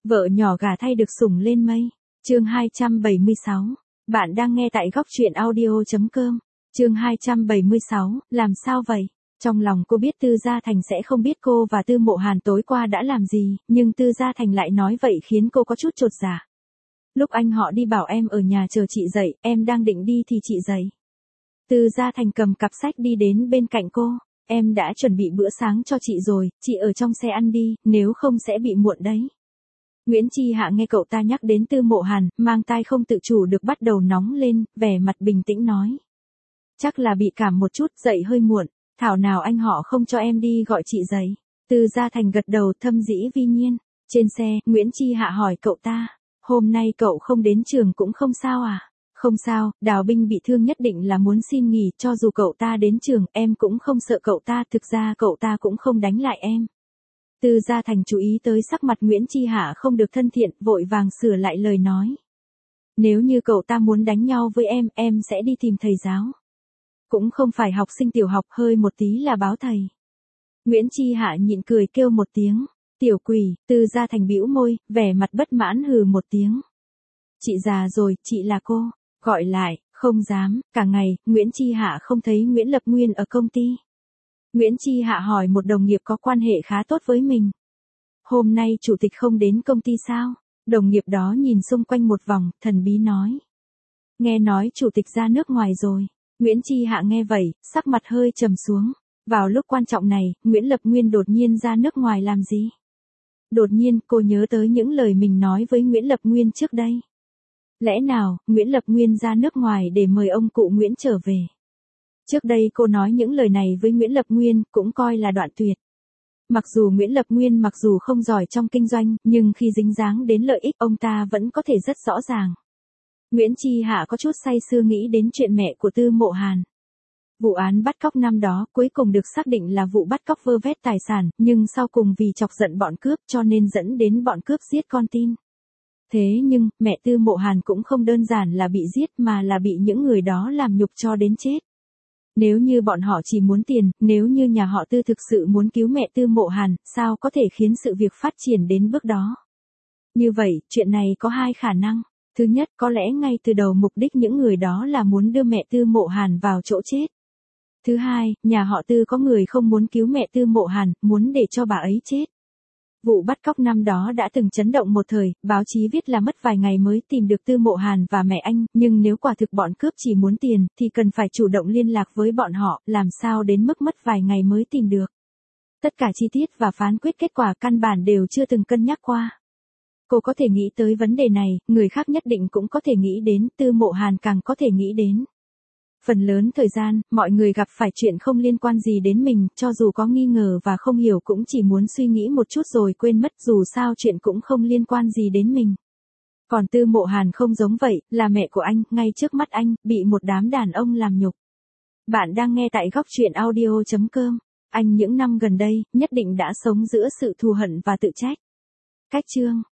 Vợ nhỏ gả thay được sủng lên mây. Chương 276. Bạn đang nghe tại góc truyện audio.com. Chương 276, làm sao vậy? Trong lòng cô biết Tư Gia Thành sẽ không biết cô và Tư Mộ Hàn tối qua đã làm gì, nhưng Tư Gia Thành lại nói vậy khiến cô có chút chột dạ. Lúc anh họ đi bảo em ở nhà chờ chị dậy, em đang định đi thì chị dậy. Tư Gia Thành cầm cặp sách đi đến bên cạnh cô. Em đã chuẩn bị bữa sáng cho chị rồi, chị ở trong xe ăn đi, nếu không sẽ bị muộn đấy. Nguyễn Chi Hạ nghe cậu ta nhắc đến Tư Mộ Hàn, mang tai không tự chủ được bắt đầu nóng lên, vẻ mặt bình tĩnh nói. Chắc là bị cảm một chút, dậy hơi muộn, thảo nào anh họ không cho em đi gọi chị dậy. Tư Gia Thành gật đầu thâm dĩ vi nhiên. Trên xe, Nguyễn Chi Hạ hỏi cậu ta, hôm nay cậu không đến trường cũng không sao à? Không sao, Đào Binh bị thương nhất định là muốn xin nghỉ, cho dù cậu ta đến trường, em cũng không sợ cậu ta, thực ra cậu ta cũng không đánh lại em. Tư Gia Thành chú ý tới sắc mặt Nguyễn Chi Hạ không được thân thiện, vội vàng sửa lại lời nói. Nếu như cậu ta muốn đánh nhau với em sẽ đi tìm thầy giáo. Cũng không phải học sinh tiểu học, hơi một tí là báo thầy. Nguyễn Chi Hạ nhịn cười kêu một tiếng, tiểu quỷ. Tư Gia Thành bĩu môi, vẻ mặt bất mãn hừ một tiếng. Chị già rồi, chị là cô. Gọi lại, không dám. Cả ngày, Nguyễn Chi Hạ không thấy Nguyễn Lập Nguyên ở công ty. Nguyễn Chi Hạ hỏi một đồng nghiệp có quan hệ khá tốt với mình. Hôm nay chủ tịch không đến công ty sao? Đồng nghiệp đó nhìn xung quanh một vòng, thần bí nói. Nghe nói chủ tịch ra nước ngoài rồi. Nguyễn Chi Hạ nghe vậy, sắc mặt hơi trầm xuống. Vào lúc quan trọng này, Nguyễn Lập Nguyên đột nhiên ra nước ngoài làm gì? Đột nhiên, cô nhớ tới những lời mình nói với Nguyễn Lập Nguyên trước đây. Lẽ nào, Nguyễn Lập Nguyên ra nước ngoài để mời ông cụ Nguyễn trở về? Trước đây cô nói những lời này với Nguyễn Lập Nguyên, cũng coi là đoạn tuyệt. Mặc dù Nguyễn Lập Nguyên mặc dù không giỏi trong kinh doanh, nhưng khi dính dáng đến lợi ích, ông ta vẫn có thể rất rõ ràng. Nguyễn Chi Hạ có chút say sưa nghĩ đến chuyện mẹ của Tư Mộ Hàn. Vụ án bắt cóc năm đó cuối cùng được xác định là vụ bắt cóc vơ vét tài sản, nhưng sau cùng vì chọc giận bọn cướp cho nên dẫn đến bọn cướp giết con tin. Thế nhưng, mẹ Tư Mộ Hàn cũng không đơn giản là bị giết mà là bị những người đó làm nhục cho đến chết. Nếu như bọn họ chỉ muốn tiền, nếu như nhà họ Tư thực sự muốn cứu mẹ Tư Mộ Hàn, sao có thể khiến sự việc phát triển đến bước đó? Như vậy, chuyện này có hai khả năng. Thứ nhất, có lẽ ngay từ đầu mục đích những người đó là muốn đưa mẹ Tư Mộ Hàn vào chỗ chết. Thứ hai, nhà họ Tư có người không muốn cứu mẹ Tư Mộ Hàn, muốn để cho bà ấy chết. Vụ bắt cóc năm đó đã từng chấn động một thời, báo chí viết là mất vài ngày mới tìm được Tư Mộ Hàn và mẹ anh, nhưng nếu quả thực bọn cướp chỉ muốn tiền, thì cần phải chủ động liên lạc với bọn họ, làm sao đến mức mất vài ngày mới tìm được. Tất cả chi tiết và phán quyết kết quả căn bản đều chưa từng cân nhắc qua. Cô có thể nghĩ tới vấn đề này, người khác nhất định cũng có thể nghĩ đến, Tư Mộ Hàn càng có thể nghĩ đến. Phần lớn thời gian, mọi người gặp phải chuyện không liên quan gì đến mình, cho dù có nghi ngờ và không hiểu cũng chỉ muốn suy nghĩ một chút rồi quên mất, dù sao chuyện cũng không liên quan gì đến mình. Còn Tư Mộ Hàn không giống vậy, là mẹ của anh, ngay trước mắt anh, bị một đám đàn ông làm nhục. Bạn đang nghe tại góc truyện audio.com. Anh những năm gần đây, nhất định đã sống giữa sự thù hận và tự trách. Cách chương.